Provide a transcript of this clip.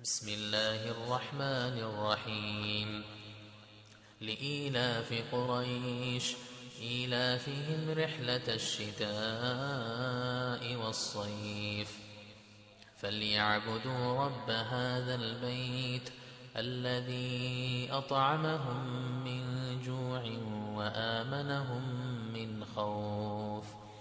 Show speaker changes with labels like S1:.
S1: بسم الله الرحمن الرحيم. لإيلاف قريش إيلافهم رحلة الشتاء والصيف فليعبدوا رب هذا البيت الذي أطعمهم من جوع وآمنهم من خوف.